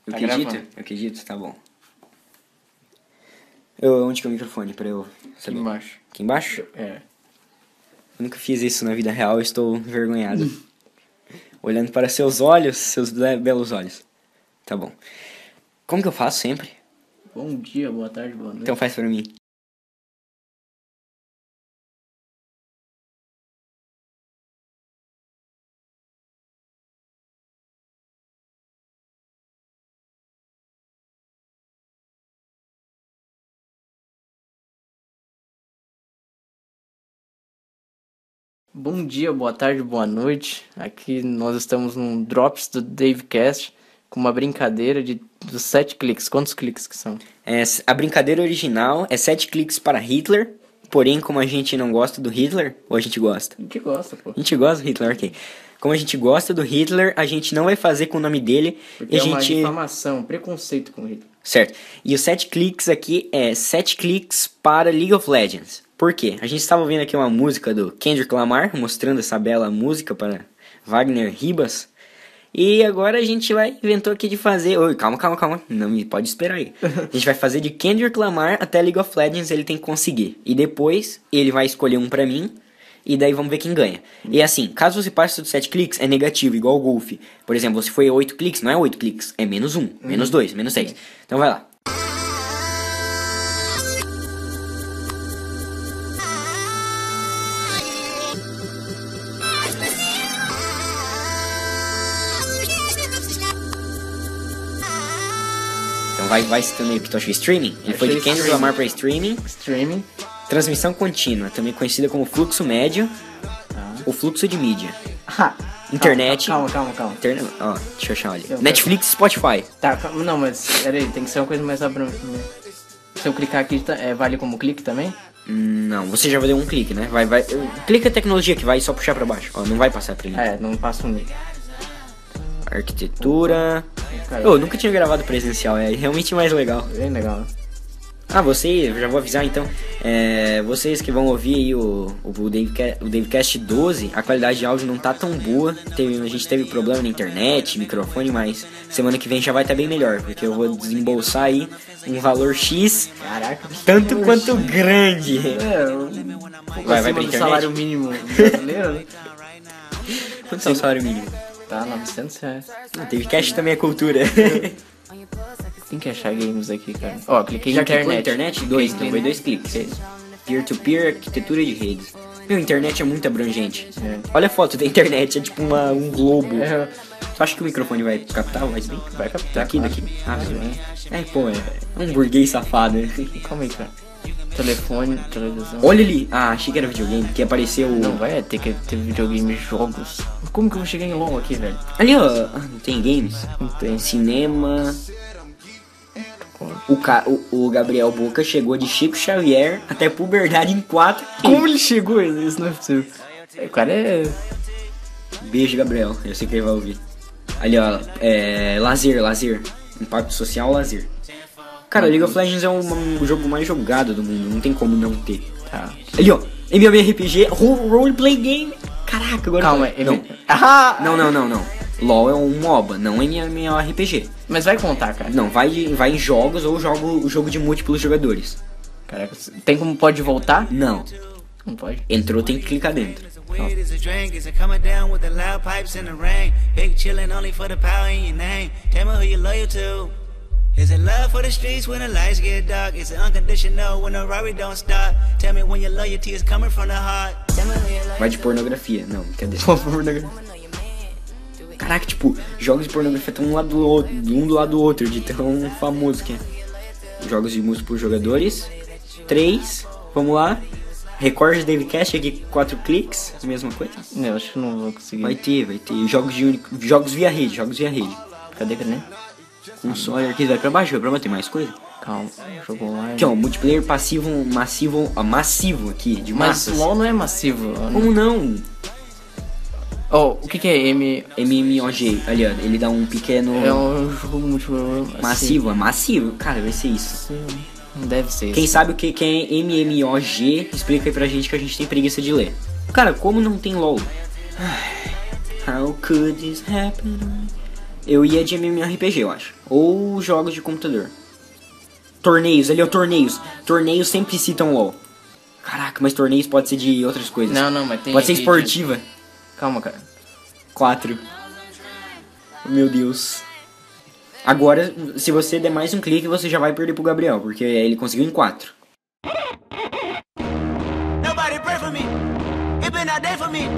Eu Tá acredito? gravando. Eu acredito, tá bom. Onde que é o microfone pra eu saber? Aqui embaixo. Aqui embaixo? É. Eu nunca fiz isso na vida real, eu estou envergonhado. Olhando para seus olhos, seus belos olhos. Tá bom. Como que eu faço sempre? Bom dia, boa tarde, boa noite. Então faz pra mim. Bom dia, boa tarde, boa noite. Aqui nós estamos num Drops do Davecast com uma brincadeira dos 7 cliques. Quantos cliques que são? A brincadeira original é 7 cliques para Hitler. Porém, como a gente não gosta do Hitler, ou a gente gosta? A gente gosta, pô. A gente gosta do Hitler, ok. Como a gente gosta do Hitler, a gente não vai fazer com o nome dele. Porque e é a uma gente... difamação, preconceito com Hitler. Certo. E os 7 cliques aqui é 7 cliques para League of Legends. Por quê? A gente estava ouvindo aqui uma música do Kendrick Lamar, mostrando essa bela música para Wagner Ribas. E agora a gente inventou aqui de fazer... Oi, calma. Não me pode esperar aí. A gente vai fazer de Kendrick Lamar até League of Legends, ele tem que conseguir. E depois ele vai escolher um pra mim. E daí vamos ver quem ganha. E assim, caso você passe dos 7 cliques, é negativo, igual o golfe. Por exemplo, se foi 8 cliques, não é 8 cliques, é menos 1, menos 2, menos 6. Então vai lá. Então vai citando aí, porque tu achou streaming? Ele foi de Achei Kendrick streaming. Lamar pra streaming. Streaming. Transmissão contínua, também conhecida como fluxo médio Tá. ou fluxo de mídia. Ah, Internet. Calma. Ó, deixa eu achar ali. Eu Netflix e Spotify. Tá, calma. Não, mas peraí, tem que ser uma coisa mais abrangente. Se eu clicar aqui, vale como clique também? Não, você já deu um clique, né? Vai. Clica a tecnologia que vai só puxar pra baixo. Ó, não vai passar pra ele. É, não passa um link. Arquitetura. Caiu. Eu nunca tinha gravado presencial, é realmente mais legal. Bem legal, né? Ah, eu já vou avisar então. Vocês que vão ouvir aí o Davecast 12, a qualidade de áudio não tá tão boa. A gente teve problema na internet, microfone, mas semana que vem já vai estar bem melhor, porque eu vou desembolsar aí um valor X, Caraca. tanto quanto grande. Vai pra do internet? salário mínimo brasileiro, né? Quanto é o salário mínimo? Tá, R$900. Davecast também é cultura. Tem que achar games aqui, cara. Ó, cliquei em Já clicou internet. na internet? 2, então Cliquei foi no- 2 cliques. Peer-to-peer, arquitetura de redes. Meu, a internet é muito abrangente. É. Olha a foto da internet, é tipo um globo. É, Tu acha que o microfone vai captar? Vai bem? vai captar. Daqui. claro. Ah, Vai, viu? vai. Pô, é um burguês safado. Calma aí, cara. Telefone, televisão. Olha ali. Ah, achei que era videogame, que apareceu... Não, vai ter que ter videogame, jogos. Como que eu vou chegar em LoL aqui, velho? Ali, ó. Ah, não tem games? Não tem. Cinema... O Gabriel Boca chegou de Chico Xavier até puberdade em 4. Como ele chegou? Isso não é possível. O cara é... Beijo, Gabriel. Eu sei que ele vai ouvir. Ali, ó. Lazer. Impacto social, lazer. Cara, League of Legends é um jogo mais jogado do mundo. Não tem como não ter. Tá. Ali, ó. MMORPG, roleplay game. Caraca, agora... Calma, Não. Ah! Não. LoL é um MOBA, não MMORPG. Mas vai contar, cara. Não, vai em jogos ou jogo de múltiplos jogadores. Caraca, tem como pode voltar? Não. Não pode. Entrou, tem que clicar dentro. Weed is a drink, is it coming down with the loud pipes in the rain? Big chillin' only for the power in your name. Tell me who you loyal to. Is it love for the streets when the lights get dark? Is it unconditional when the Rari don't stop? Tell me when your loyalty is coming from the heart. Tell me who you loyal Vai de pornografia. Não, cadê? Pornografia. Caraca, tipo, jogos de pornografia estão um do lado do outro, de tão famoso que é. Jogos de múltiplos jogadores. 3, vamos lá. Recorde Davecast aqui, 4 cliques, mesma coisa. Não, acho que não vou conseguir. Vai ter. Jogos via rede. Cadê? Console, arquivo, vai pra baixo, tem mais coisa. Calma, jogo online. Aqui, ó, multiplayer massivo aqui, de Mas massas. LoL não é massivo. Como não? Oh, o que é M? MMOG, ali, ó, ele dá um pequeno... É um jogo muito Massivo, é massivo. Cara, vai ser isso. Não deve ser Quem isso. sabe o que é MMOG, explica aí pra gente que a gente tem preguiça de ler. Cara, como não tem LoL? How could this happen? Eu ia de MMORPG, eu acho. Ou jogos de computador. Torneios, ali ó, torneios. Torneios sempre citam LoL. Caraca, mas torneios pode ser de outras coisas. Não, mas tem... Pode ser aqui esportiva. Calma, cara. 4. Meu Deus. Agora, se você der mais um clique, você já vai perder pro Gabriel, porque ele conseguiu em 4. Nobody pray for me. It been a day for me.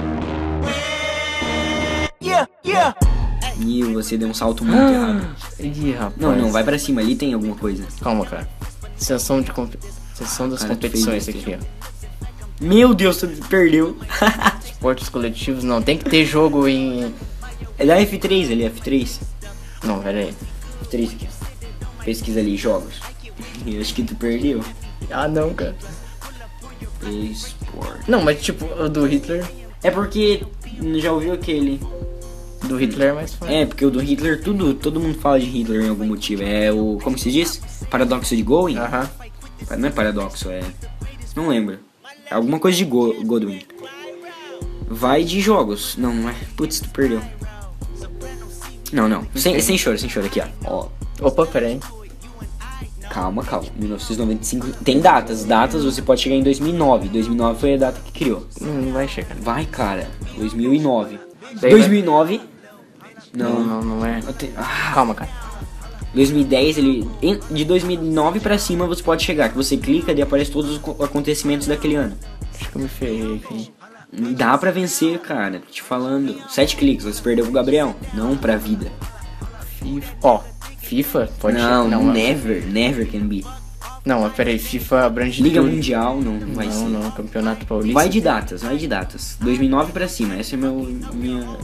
Yeah. E você deu um salto muito errado. Ih, rapaz. Não, vai pra cima, ali tem alguma coisa. Calma, cara. Sessão das Cara, tu competições fez aqui, ó. Meu Deus, tu perdeu. Esportes coletivos, não. Tem que ter jogo em... É da F3 ali, F3. Não, pera aí. F3 aqui. Pesquisa ali, jogos. Eu acho que tu perdeu. Ah, não, cara. Esporte. Não, mas tipo, o do Hitler... É porque, já ouviu aquele... Do Hitler é mais fácil. É, porque o do Hitler, todo mundo fala de Hitler em algum motivo. É o, como se diz? Paradoxo de Godwin? Aham. Não é paradoxo, é... Não lembro. É alguma coisa de Godwin. Vai de jogos. Não é. Putz, tu perdeu. Não. Sem choro aqui, ó. Opa, pera aí. Calma. 1995. Tem datas. Datas você pode chegar em 2009. 2009 foi a data que criou. Não vai chegar. Vai, cara. 2009. Daí 2009. Não é. Calma, cara. 2010, de 2009 pra cima você pode chegar. Que você clica e aparece todos os acontecimentos daquele ano. Acho que eu me ferrei aqui. Dá pra vencer, cara. Tô te falando. 7 cliques, você perdeu pro Gabriel. Não pra vida. FIFA. Ó, FIFA? Pode Não, chegar. never can be. Não, mas peraí, FIFA abrange Liga tudo. Mundial, não vai ser. Não, Campeonato Paulista. Vai de datas. 2009 pra cima. Essa é minha...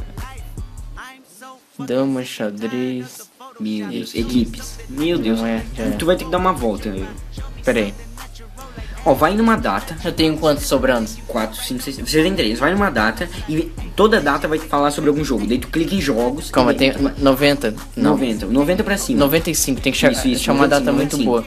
Dama, xadrez. Meu Deus, equipes. Meu Deus. Não é, já é. Tu vai ter que dar uma volta. Peraí. Ó, vai numa data. Eu tenho quantos sobrando? 4, 5, 6... Você tem 3. Vai numa data e toda data vai falar sobre algum jogo. Daí tu clica em jogos. Calma, e tem 90. Não. 90 pra cima. 95, tem que Isso, chamar uma data 95. muito boa.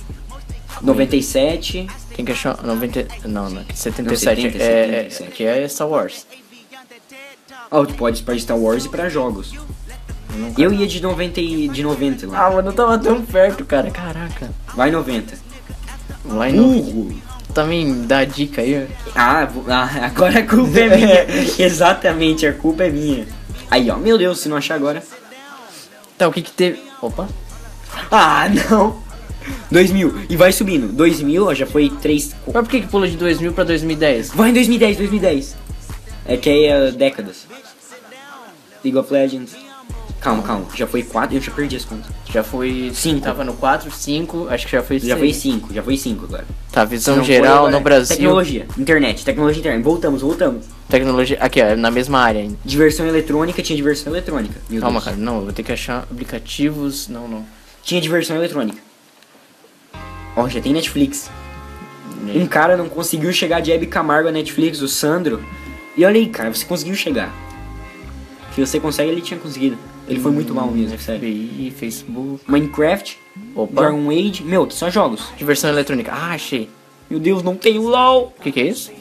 97. Tem que achar 90. Não, 77. Não, 70, 77. Que é Star Wars. Ó, tu pode ir pra Star Wars e pra jogos. Eu ia de 90 lá. Ah, mano, eu tava tão perto, cara. Caraca. Vai 90. Vai no. Burro! Também dá dica aí. Agora a culpa é minha. Exatamente, a culpa é minha. Aí, ó, meu Deus, se não achar agora. Tá, o que teve. Opa. Ah, não. 2000, e vai subindo. 2000, ó, já foi 3. Mas por que pula de 2000 pra 2010? Vai em 2010. É que aí é décadas. League of Legends. Calma, já foi 4, eu já perdi as contas. Já foi 5. Tava no 4, 5, acho que já foi 6. Já foi 5 agora. Tá, visão Não, geral foi agora. no Brasil. Tecnologia, internet. Voltamos. Tecnologia, aqui, ó, na mesma área ainda. Diversão eletrônica, tinha diversão eletrônica. Meu Calma, Deus. cara, não, eu vou ter que achar aplicativos. Não. Tinha diversão eletrônica. Ó, já tem Netflix. Um cara não conseguiu chegar de Hebe Camargo a Netflix, o Sandro. E olha aí, cara, você conseguiu chegar. Se você consegue, ele tinha conseguido. Ele foi muito mal mesmo, sério. FBI, Facebook. Minecraft, Opa. Dragon Age, meu, só jogos. Diversão eletrônica. Ah, achei. Meu Deus, não tem o LOL. O que é isso?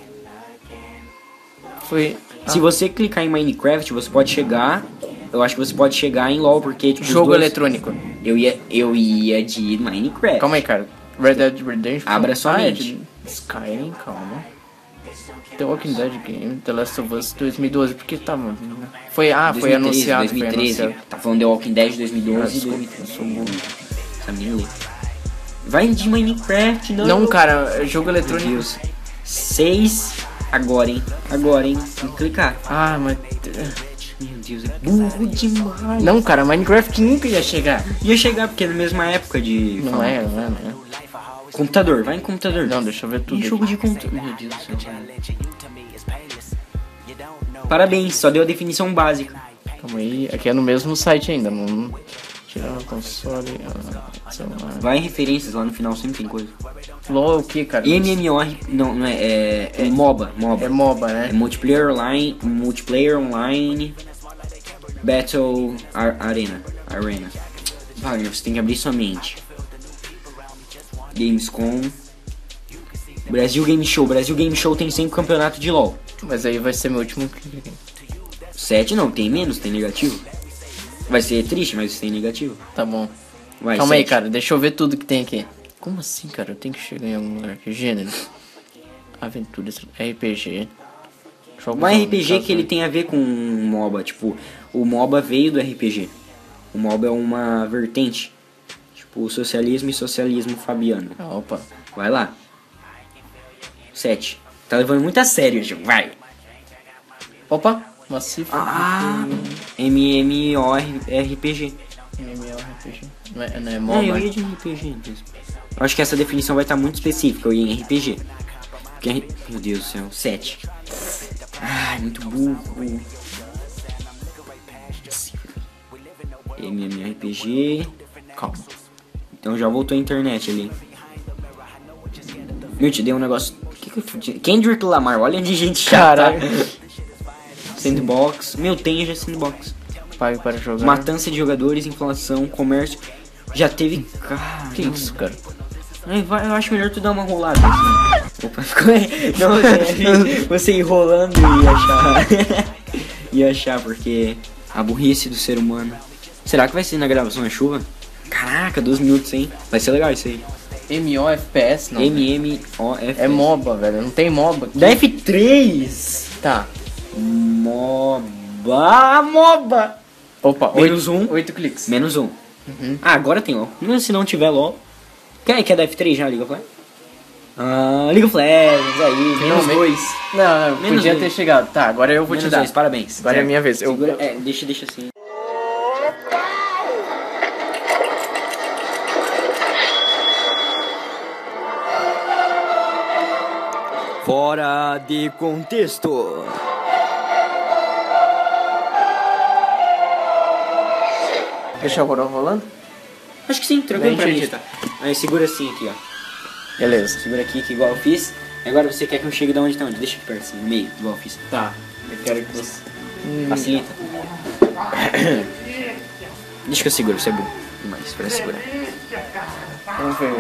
Foi. Se você clicar em Minecraft, você pode chegar. Eu acho que você pode chegar em LOL, porque tipo, os Jogo dois- eletrônico. Eu ia de Minecraft. Calma aí, cara. Red Dead Redemption. Abra sua é mente. de Skyrim, calma. The Walking Dead Game, The Last of Us 2012, porque tava. Foi 2013, anunciado. 2013. Foi anunciado. Tá falando The Walking Dead 2012 e Desculpa, 2013. eu sou burro. Sabe nem ler. Vai de Minecraft, não. Não, cara, jogo Meu eletrônico. Deus. 6. Agora, hein. Tem que clicar. Ah, mas. Meu Deus, é burro demais. Não, cara, Minecraft nunca ia chegar. Ia chegar, porque é na mesma época de... Não é. Computador, vai em computador. Não, deixa eu ver tudo. E jogo de computador. Meu Deus do céu. Parabéns, só deu a definição básica. Calma aí, aqui é no mesmo site ainda. Não. Tirar o console. Celular. Vai em referências, lá no final sempre tem coisa. LOL é o que, cara? MMO, não é, é MOBA. É MOBA, né? É multiplayer online, Battle Arena. Wagner, você tem que abrir sua mente. Gamescom. Brasil Game Show tem sempre campeonato de LoL. Mas aí vai ser meu último clique aqui. 7 não, tem menos, tem negativo. Vai ser triste, mas isso tem negativo. Tá bom. Vai, Calma aí, 7. cara. Deixa eu ver tudo que tem aqui. Como assim, cara? Eu tenho que chegar em algum lugar. Que gênero? Aventuras, RPG. Jogos Um RPG online, que ele tem a ver com MOBA. Tipo, o MOBA veio do RPG. O MOBA é uma vertente. Tipo, socialismo e socialismo fabiano. Ah, opa. Vai lá. 7. Tá levando muito a sério, João. Vai. Opa. Massive. MMORPG. MMORPG. Não é Não, eu MOBA. ia de RPG mesmo. Eu acho que essa definição vai estar muito específica. Eu ia em RPG. Porque, meu Deus do céu. 7. Ai, muito burro. MMORPG. Calma. Então já voltou a internet ali. Meu, te dei um negócio. Que eu fudi? Kendrick Lamar, olha de gente chata. Caralho. Sandbox. Meu, tem já Sandbox. Pague para jogar. Matança de jogadores, inflação, comércio. Já teve. Caramba. Que isso, cara? Eu acho melhor tu dar uma rolada. Assim. Opa, ficou. Não, você enrolando e achar. Ia achar, porque a burrice do ser humano. Será que vai ser na gravação a chuva? Caraca, 2 minutos, hein? Vai ser legal isso aí. MOFPS, não. MMOF. É MOBA, velho. Não tem MOBA aqui. Da F3. Tá. MOBA. Opa, Menos 1. 8 cliques. Menos 1. Ah, agora tem LOL. Mas se não tiver LOL. Quer da F3 já, League of Legends? League of Legends, aí, menos Finalmente. 2. Não, Menos podia dois. ter chegado. Tá, agora eu vou Menos te dar. 2, parabéns. Agora é a minha vez. Eu... Segura, deixa assim. Fora de contexto. Deixa o Corão rolando? Acho que sim, tranquilo pra Bem mim. entendido. Aí segura assim aqui, ó. Beleza. Segura aqui, que igual eu fiz. Agora você quer que eu chegue de onde tá onde? Deixa aqui perto, assim, no meio, igual eu fiz. Tá. Eu quero que você... Facilita. Deixa que eu seguro, você é bom demais pra segurar. Vamos ver.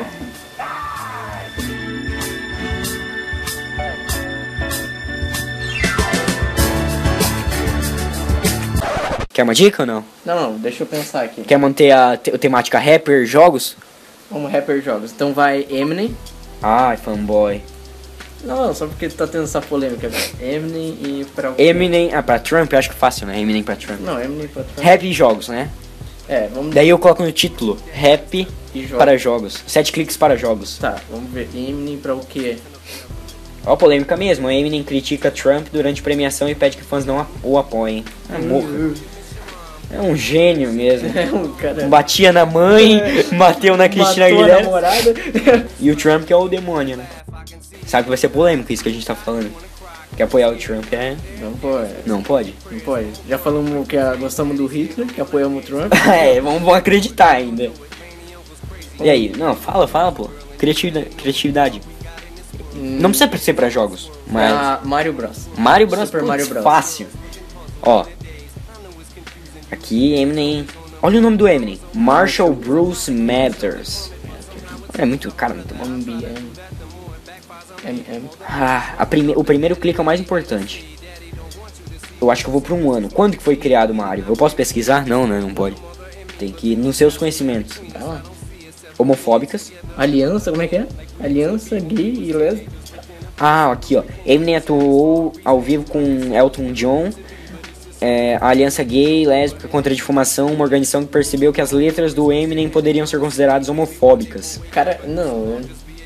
Quer uma dica ou não? Não, deixa eu pensar aqui. Quer manter a temática rapper, jogos? Vamos rapper jogos. Então vai Eminem. Ai, fanboy. Não, só porque tá tendo essa polêmica. Eminem e pra... Eminem, pra Trump, eu acho que é fácil, né? Eminem pra Trump. Não, Eminem pra... Rap e jogos, né? É, vamos... Daí eu coloco no título, rap E jogos. para jogos. 7 cliques para jogos. Tá, vamos ver. Eminem pra o quê? Ó, polêmica mesmo. Eminem critica Trump durante premiação e pede que fãs não o apoiem. Morra. É um gênio mesmo. É um cara... Batia na mãe, bateu na Cristina Matou a Aguilera. namorada. E o Trump que é o demônio, né? Sabe que vai ser polêmico isso que a gente tá falando. Que apoiar o Trump é... Não pode. Não pode? Não pode. Já falamos que gostamos do Hitler, que apoiamos o Trump. Vamos acreditar ainda. E aí? Não, fala, pô. Criatividade. Não precisa ser pra jogos, mas... Mario Bros. Mario Bros. Super Mario Bros. Fácil. Ó. Aqui, Eminem. Olha o nome do Eminem. Marshall Bruce Mathers. É muito, cara, muito bom. MBM. MM. O primeiro clique é o mais importante. Eu acho que eu vou pra um ano. Quando que foi criado o Mario? Eu posso pesquisar? Não, né? Não pode. Tem que ir nos seus conhecimentos. Vai lá. Homofóbicas. Aliança, como é que é? Aliança gay e lésbica. Aqui, ó. Eminem atuou ao vivo com Elton John. A Aliança Gay Lésbica contra a Difamação, uma organização que percebeu que as letras do Eminem poderiam ser consideradas homofóbicas. Cara, não.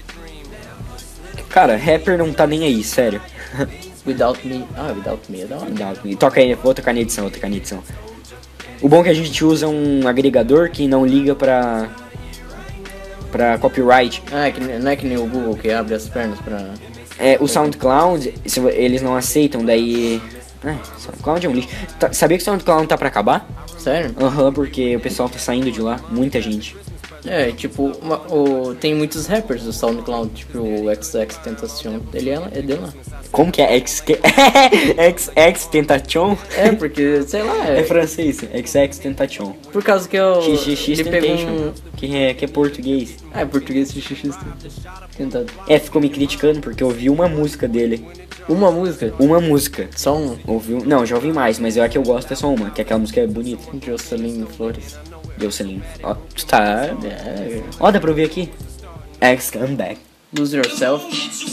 Cara, rapper não tá nem aí, sério. Without Me. Without Me é da hora. Toca aí, vou tocar na edição, O bom é que a gente usa um agregador que não liga pra copyright. Não é que nem o Google que abre as pernas pra... O SoundCloud, eles não aceitam, daí... SoundCloud é um lixo. Sabia que o SoundCloud tá pra acabar? Sério? Porque o pessoal tá saindo de lá, muita gente. É, tipo, tem muitos rappers do SoundCloud, tipo o XX Tentacion, ele é dele lá. Como que é? XX Tentation? É, porque, sei lá, É francês, XX Tentation. por causa que eu... XXX ele pegou Temptation, que é português. é português XXX tentado. É, ficou me criticando porque eu ouvi uma música dele. Uma música? Uma música. Só um. Ouviu? Não, já ouvi mais, mas a que eu gosto é só uma, que aquela música é bonita. Jocelyn Flores. Jocelyn. Ó, tu tá... É. Ó, dá pra ouvir aqui. X Come Back. Lose Yourself.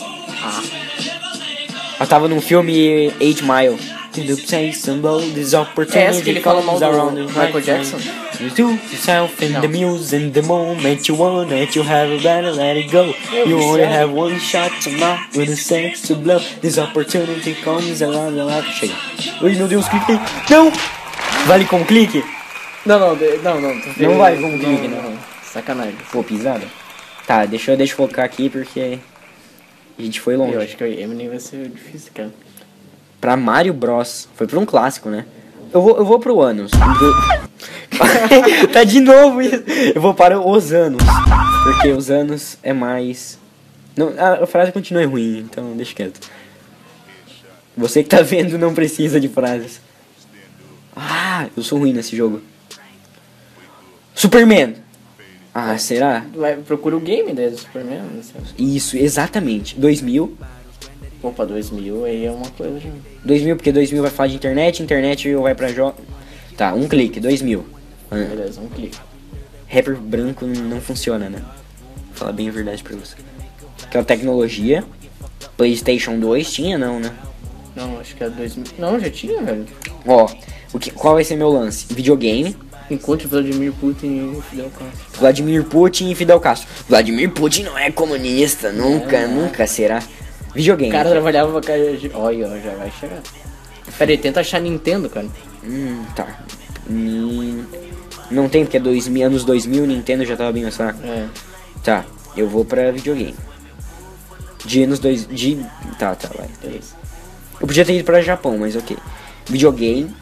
Eu tava num filme 8 Mile. This opportunity É essa que ele fala mal do around Michael Jackson? You do yourself in Não. the muse in the moment you want it, you have a better let it go. You only have one shot to knock with a sense to blow. This opportunity comes around the life. Chega. Ui, meu Deus, clique. Não! Vale com clique? Não. Não vai com clique, não. Sacanagem. Pô, pisada. Tá, deixa eu focar aqui porque a gente foi longe. Eu acho que o Eminem vai ser difícil, cara. Pra Mario Bros. Foi pra um clássico, né? Eu vou pro Anos. Tá de novo isso. Eu vou para os Anos. Porque os Anos é mais... Não, a frase continua ruim, então deixa quieto. Você que tá vendo não precisa de frases. Ah, eu sou ruim nesse jogo. Superman. Ah, será? Procura o game dele, Superman. Não sei. Isso, exatamente. 2000. Opa, 2000 aí é uma coisa... 2000, porque 2000 vai falar de internet vai pra jogo. Tá, um clique, 2000. Beleza, um clique. Rapper branco não funciona, né? Vou falar bem a verdade pra você. Que é a tecnologia. PlayStation 2 tinha, não, né? Não, acho que é 2000... Não, já tinha, velho. Ó, qual vai ser meu lance? Videogame. Encontre Vladimir Putin e Fidel Castro. Vladimir Putin e Fidel Castro. Vladimir Putin não é comunista, nunca será. Videogame. O cara trabalhava pra cara de... Olha, já vai chegar. Pera aí, tenta achar Nintendo, cara. Tá. Não tem, porque é anos 2000, Nintendo já tava bem mais fraco. É. Tá, eu vou pra videogame. De anos 2... Tá, vai. Beleza. Eu podia ter ido pra Japão, mas ok. Videogame.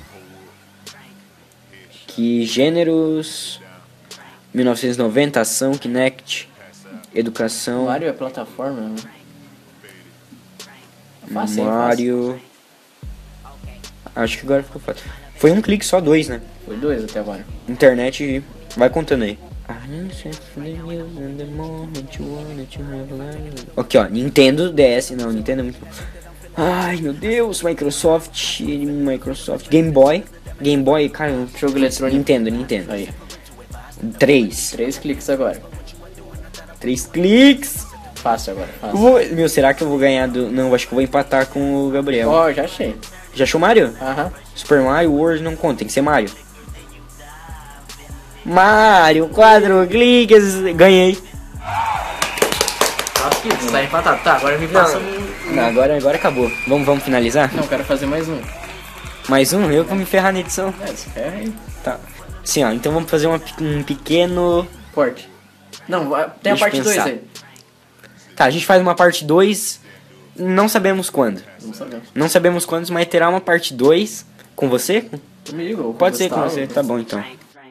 Que gêneros... 1990, ação, Kinect, educação... Mario é plataforma, né? Fácil, Mario... Acho que agora ficou fácil. Foi um clique, só 2, né? Foi 2 até agora. Internet, vai contando aí. Aqui, ó, Nintendo DS. Não, Nintendo é muito bom. Ai, meu Deus, Microsoft, Game Boy, cara, Jogo eletrônico. Nintendo. Aí. 3 cliques agora. 3 cliques. Fácil agora, fácil. Meu, será que eu vou ganhar do... Não, acho que eu vou empatar com o Gabriel. Ó, já achei. Já achou Mario? Aham. Super Mario World não conta, tem que ser Mario. Mario, 4 cliques, ganhei. Acho que isso tá empatado. Tá, agora me passa um... Não, agora acabou. Vamos finalizar? Não, quero fazer mais um. Mais um? Eu vou me ferrar na edição. Se ferra aí. Tá. Sim, ó, então vamos fazer um pequeno... Corte. Não, tem a Deixa eu parte 2 pensar. aí. Tá, a gente faz uma parte 2, não sabemos quando. Não sabemos. Não sabemos quando, mas terá uma parte 2 com você? Comigo ou com Pode ser com Gustavo. você, tá bom então.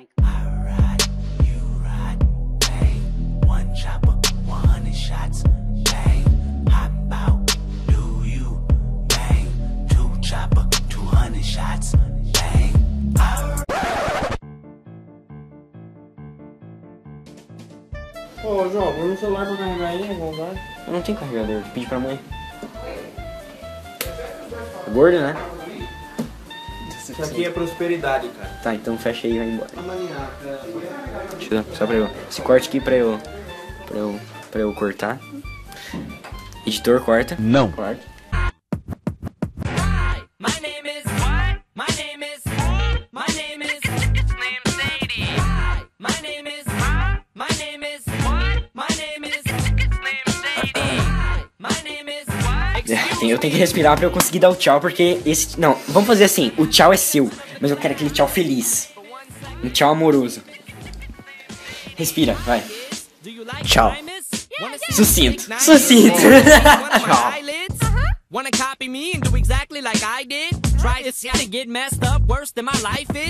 Ô, João, põe no celular pra carregar aí, vamos lá. Eu não tenho carregador, pedi pra mãe. Gordo, né? Isso aqui é prosperidade, cara. Tá, então fecha aí e vai embora. Deixa eu dar, só pra eu... Esse corte aqui pra eu cortar. Editor, corta. Não. Corte. My name is what? My name is my name is Sadie. My name is my name is what? My name is Sadie. My name is what? Eu tenho que respirar pra eu conseguir dar o tchau, porque esse... Não, vamos fazer assim, o tchau é seu, mas eu quero aquele tchau feliz. Um tchau amoroso. Respira, vai. Tchau. Sucinto. Sucinto. Tchau. Wanna copy me and do exactly like I did? Try to get messed up worse than my life is?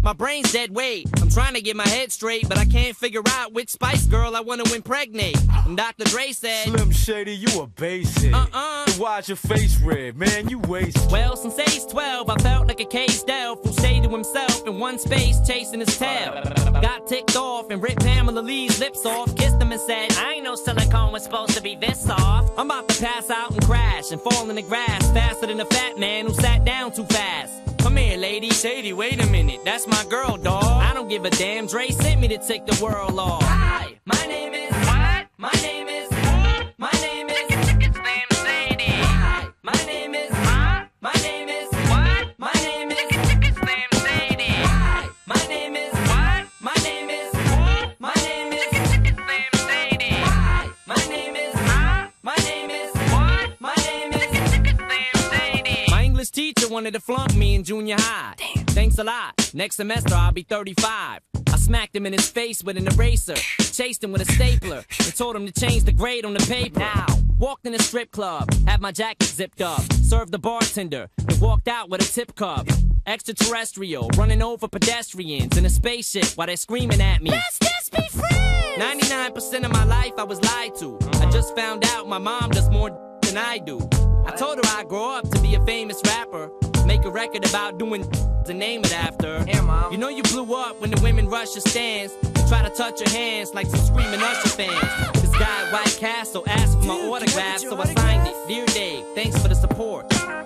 my brain's dead weight. I'm trying to get my head straight, but I can't figure out which Spice Girl I want to impregnate. And Dr. Dre said, Slim Shady, you a basic. Then why's your face red? Man, you wasted. Well, since age 12, I felt like a caged elf who stayed to himself in one space chasing his tail. Got ticked off and ripped Pamela Lee's lips off, kissed him and said, I ain't know silicone was supposed to be this soft. I'm about to pass out and crash and fall in the grass faster than a fat man who sat down too fast. Come here, lady. Shady, wait a minute. That's my girl, dawg. I don't give a damn. Dre sent me to take the world off. Hi, my name is... What? My name is... My name is... Slim Shady. Hi, my name is... My name is... What? My name is... Slim Shady. Hi, my name is... What? My name is... My name is... Slim Shady. Hi, my name is... My name is... What? My name is... Slim Shady. My English teacher wanted to flunk me in junior high. Damn. Thanks a lot. Next semester I'll be 35. I smacked him in his face with an eraser, chased him with a stapler, and told him to change the grade on the paper. Now, walked in a strip club, had my jacket zipped up, served the bartender, and walked out with a tip cup. Extraterrestrial, running over pedestrians in a spaceship while they're screaming at me. Let's just be friends! 99% of my life I was lied to. I just found out my mom does more than I do. I told her I'd grow up to be a famous rapper, make a record about doing to name it after. Yeah, Mom. You know you blew up when the women rush your stands and try to touch your hands like some screaming Usher fans. This guy at White Castle asked for my autograph, so I signed it. Dear Dave, thanks for the support.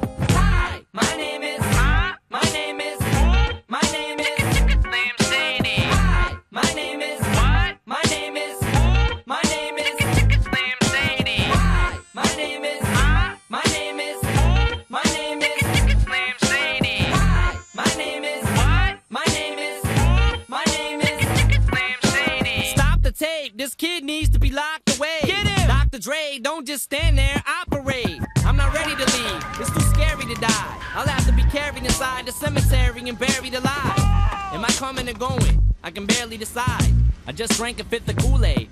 Hi, my name is... My name is... My name is... Slim Shady. Hi, my name is... What? My name is... My name is... Slim Shady. Hi, my name is... My name is... My name is... Slim Shady. Hi, my name is... What? My name is... My name is... Slim Shady. Stop the tape. This kid needs to be locked away. Get him! Dr. Dre, don't just stand there, operate. I'm not ready to leave. It's too scary to die. I'll have to be carried inside the cemetery and buried alive. Am I coming or going? I can barely decide. I just drank a fifth of Kool-Aid.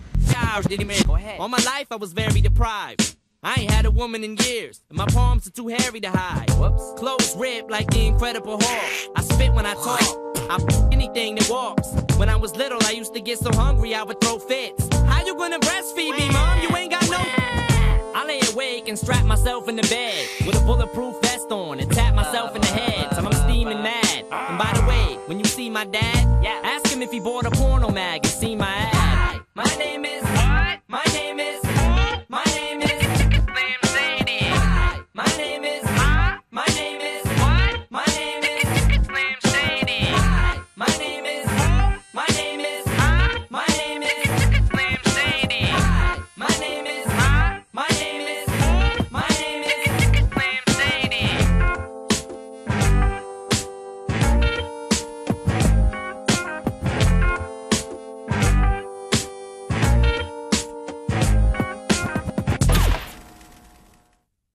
Go ahead. All my life I was very deprived. I ain't had a woman in years, and my palms are too hairy to hide. Whoops. Clothes ripped like the Incredible Hulk. I spit when I talk. I anything that walks. When I was little, I used to get so hungry I would throw fits. How you gonna breastfeed me, Mom? You ain't got no... I lay awake and strap myself in the bed with a bulletproof vest on and tap myself in the head till I'm steaming mad. And by the way, when you see my dad, ask him if he bought a porno mag and see my ad. Hi, my name is... What? My name is...